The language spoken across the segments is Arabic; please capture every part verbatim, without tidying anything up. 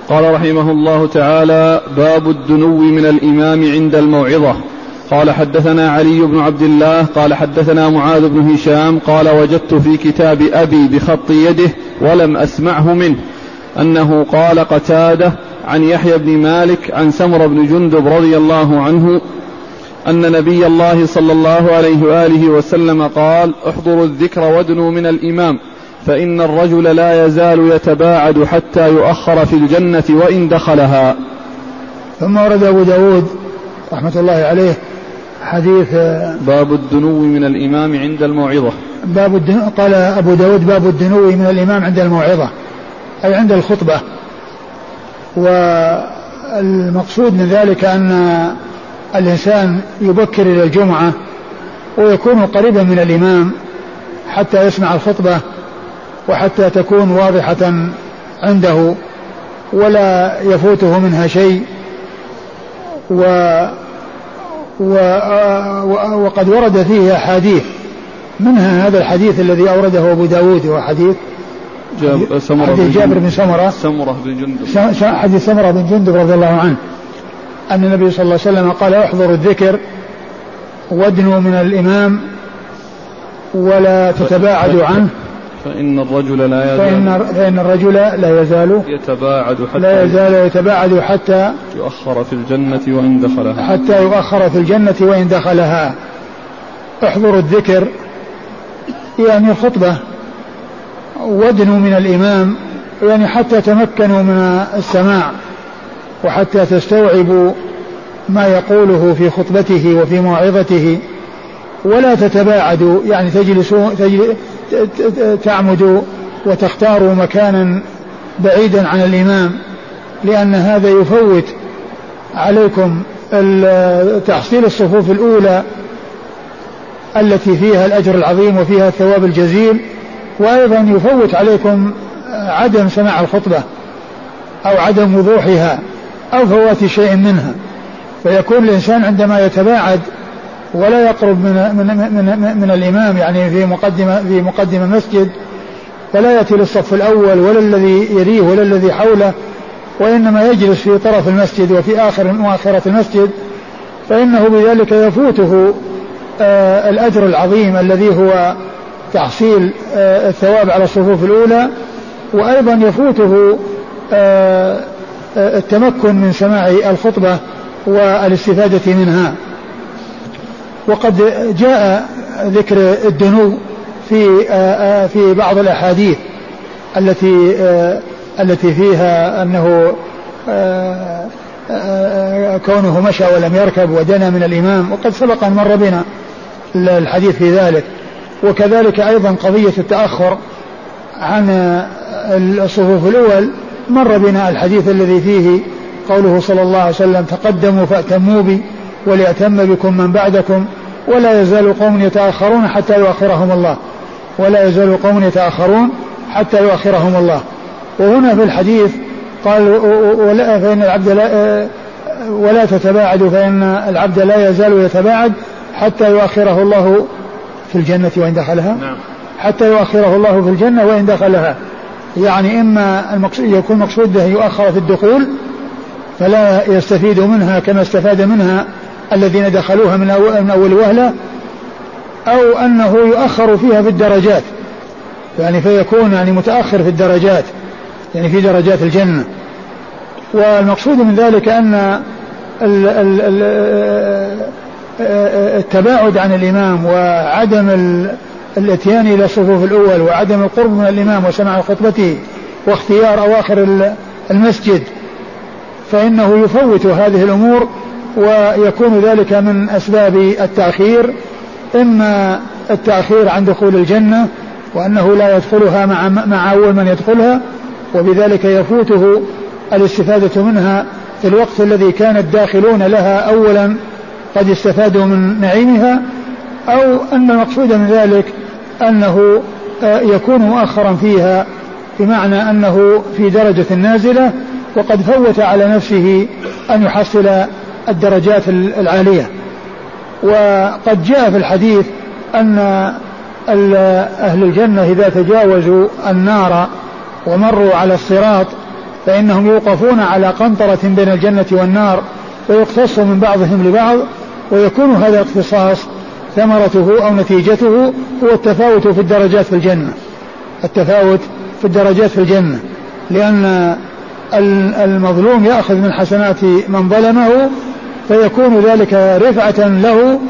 قال رحمه الله تعالى: باب الدنو من الإمام عند الموعظة. قال حدثنا علي بن عبد الله قال حدثنا معاذ بن هشام قال وجدت في كتاب أبي بخط يده ولم أسمعه منه أنه قال قتادة عن يحيى بن مالك عن سمر بن جندب رضي الله عنه أن نبي الله صلى الله عليه وآله وسلم قال: احضروا الذكر وادنوا من الإمام فإن الرجل لا يزال يتباعد حتى يؤخر في الجنة وإن دخلها. ثم ورد أبو داود رحمة الله عليه حديث باب الدنو من الإمام عند الموعظة. باب الدنو قال أبو داود: باب الدنو من الإمام عند الموعظة، أي عند الخطبة. والمقصود من ذلك أن الإنسان يبكر إلى الجمعة ويكون قريبا من الإمام حتى يسمع الخطبة وحتى تكون واضحة عنده ولا يفوته منها شيء. و و وقد ورد فيه أحاديث، منها هذا الحديث الذي أورده أبو داود، هو حديث حديث جابر بن سمرة سمرة بن جندب حديث سمرة بن جندب رضي الله عنه أن النبي صلى الله عليه وسلم قال: احضروا الذكر وادنوا من الإمام ولا تتباعدوا عنه فإن الرجل لا يزال فإن, فإن الرجل لا يزال يتباعد حتى لا يزال يتباعد حتى يؤخر في الجنة وإن دخلها حتى يؤخر في الجنة وإن دخلها. احضروا الذكر يعني الخطبة، وادنوا من الإمام يعني حتى تمكنوا من السماع وحتى تستوعبوا ما يقوله في خطبته وفي موعظته، ولا تتباعدوا يعني تجلسوا تجل... تعمدوا وتختاروا مكانا بعيدا عن الإمام، لأن هذا يفوت عليكم تحصيل الصفوف الأولى التي فيها الأجر العظيم وفيها الثواب الجزيل، وأيضا يفوت عليكم عدم سماع الخطبة أو عدم وضوحها أو فوات شيء منها. فيكون الإنسان عندما يتباعد ولا يقرب من, من, من, من الإمام يعني في مقدمة, في مقدمة المسجد، فلا يأتي للصف الأول ولا الذي يليه ولا الذي حوله، وإنما يجلس في طرف المسجد وفي آخر مؤخرة المسجد، فإنه بذلك يفوته آه الأجر العظيم الذي هو تحصيل آه الثواب على الصفوف الأولى، وأيضا يفوته آه آه التمكن من سماع الخطبة والاستفادة منها. وقد جاء ذكر الدنو في آه في بعض الأحاديث التي آه التي فيها أنه آه آه كونه مشى ولم يركب ودنا من الإمام، وقد سبق أن مر بنا الحديث في ذلك. وكذلك أيضا قضية التأخر عن الصفوف الأول مر بنا الحديث الذي فيه قوله صلى الله عليه وسلم: تقدموا فأتموا بي وليأتم بكم من بعدكم ولا يزال قوم يتأخرون حتى يؤخرهم الله ولا يزال قوم يتأخرون حتى يؤخرهم الله. وهنا في الحديث قال: ولا فإن العبد لا ولا تتباعدوا فإن العبد لا يزال يتباعد حتى يؤخره الله في الجنة وإن دخلها. نعم. حتى يؤخره الله في الجنة وإن دخلها، يعني إما المقصود يكون مقصود به يؤخر في الدخول فلا يستفيد منها كما استفاد منها الذين دخلوها من أول, من أول وهلة، أو أنه يؤخر فيها في الدرجات، يعني فيكون يعني متأخر في الدرجات يعني في درجات الجنة. والمقصود من ذلك أن التباعد عن الإمام وعدم الاتيان إلى الصفوف الأول وعدم القرب من الإمام وسماع خطبته واختيار أواخر المسجد، فإنه يفوت هذه الأمور ويكون ذلك من أسباب التأخير، إما التأخير عن دخول الجنة وأنه لا يدخلها مع, مع أول من يدخلها، وبذلك يفوته الاستفادة منها في الوقت الذي كان الداخلون لها أولا قد استفادوا من نعيمها، أو أن المقصود من ذلك أنه يكون مؤخرا فيها بمعنى أنه في درجة نازلة وقد فوت على نفسه أن يحصل الدرجات العالية. وقد جاء في الحديث أن أهل الجنة إذا تجاوزوا النار ومروا على الصراط فإنهم يوقفون على قنطرة بين الجنة والنار ويقتص من بعضهم لبعض، ويكون هذا الاختصاص ثمرته أو نتيجته هو التفاوت في الدرجات في الجنة، التفاوت في الدرجات في الجنة، لأن المظلوم يأخذ من حسنات من ظلمه فيكون ذلك رفعة له،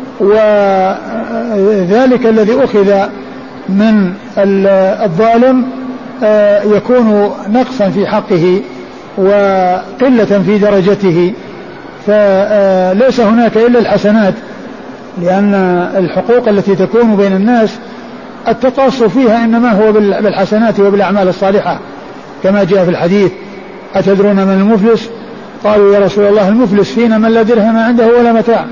وذلك الذي أخذ من الظالم يكون نقصا في حقه وقلة في درجته. فليس هناك إلا الحسنات، لأن الحقوق التي تكون بين الناس التقاص فيها إنما هو بالحسنات وبالأعمال الصالحة، كما جاء في الحديث: أتدرون من المفلس؟ قالوا: يا رسول الله المفلس فينا من لا درهم عنده ولا متاع.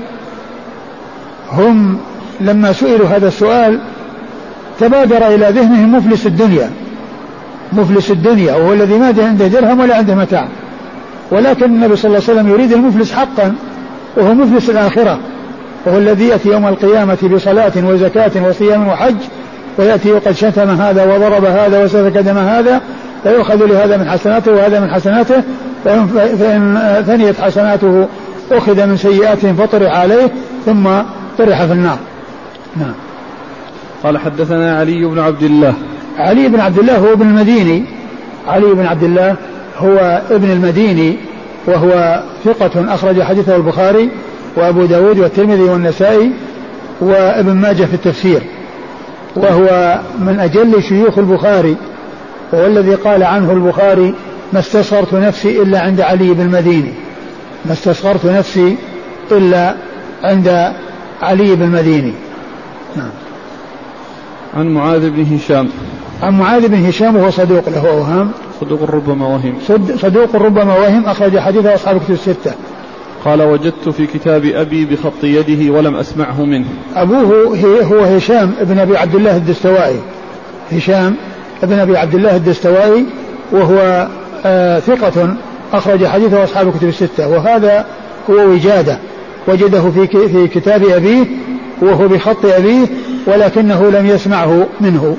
هم لما سئلوا هذا السؤال تبادر إلى ذهنهم مفلس الدنيا، مفلس الدنيا وهو الذي ما عنده درهم ولا عنده متاع، ولكن النبي صلى الله عليه وسلم يريد المفلس حقا وهو مفلس الآخرة، وهو الذي يأتي يوم القيامة بصلاة وزكاة وصيام وحج، ويأتي وقد شتم هذا وضرب هذا وسفك دم هذا، فيؤخذ لهذا من حسناته وهذا من حسناته، فإن ثنيت حسناته أخذ من سيئاتهم فطرح عليه ثم طرح في النار. نعم. قال: حدثنا علي بن عبد الله. علي بن عبد الله هو ابن المديني، علي بن عبد الله هو ابن المديني، وهو ثقة أخرج حديثه البخاري وأبو داود والترمذي والنسائي وابن ماجه في التفسير، وهو من أجل شيوخ البخاري، وهو الذي قال عنه البخاري: ما استصغرت نفسي إلا عند علي بن المديني، ما استصغرت نفسي إلا عند علي بن المديني. نعم. عن معاذ بن هشام. عن معاذ بن هشام وهو صدوق له أوهام، صدوق ربما وهم، صدوق ربما وهم، أخرج حديثه أصحاب الكتب الستة. قال: وجدت في كتاب أبي بخط يده ولم أسمعه منه. أبوه هو هشام ابن أبي عبد الله الدستوائي، هشام ابن أبي عبد الله الدستوائي، وهو آه ثقة أخرج حديثه أصحاب الكتب الستة، وهذا هو وجادة وجده في في كتاب أبيه وهو بخط أبيه ولكنه لم يسمعه منه.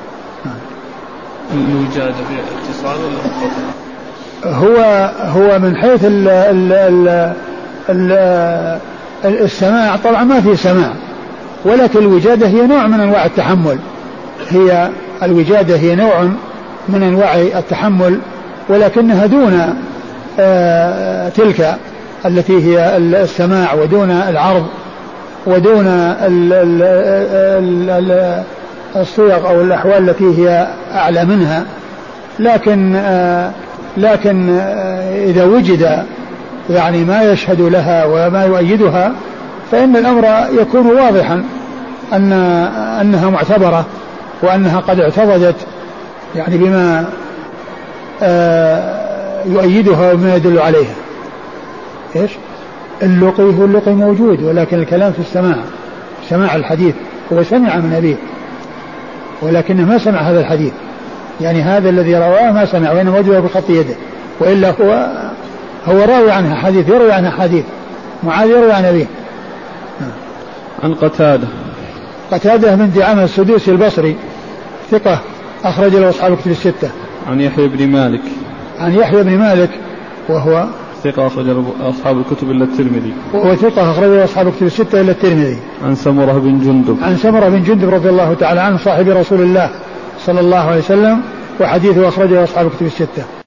الوجادة في اتصال ولا منقطع؟ هو هو من حيث ال ال ال ال السماع طبعا ما في سماع، ولكن الوجادة هي نوع من أنواع التحمل، هي الوجادة هي نوع من أنواع التحمل، ولكنها دون آه تلك التي هي السماع، ودون العرض، ودون ال ال ال الصيغ أو الأحوال التي هي أعلى منها. لكن آه لكن آه إذا وجد يعني ما يشهد لها وما يؤيدها فإن الأمر يكون واضحا أن أنها معتبرة، وأنها قد اعتضدت يعني بما آه يؤيدها وما يدل عليها. إيش؟ اللقي هو اللقي موجود، ولكن الكلام في السماع، سماع الحديث، هو سمع من أبيه ولكنه ما سمع هذا الحديث، يعني هذا الذي رواه ما سمع، وإنما وجده بخط يده، وإلا هو هو راوي عنها حديث، يروي عنها حديث، معاذ يروي عن أبيه. عن قتادة. قتادة بن دعامة السدوسي البصري ثقة أخرج له أصحاب الكتب الستة. عن يحيى بن مالك. عن يحيى بن مالك وهو ثقة أخرج أصحاب الكتب إلا الترمذي. وهو ثقة أخرج أصحاب الكتب الستة إلا الترمذي. عن سمرة بن جندب. عن سمرة بن جندب رضي الله تعالى عنه صاحب رسول الله صلى الله عليه وسلم، وحديثه أخرجه أصحاب الكتب الستة.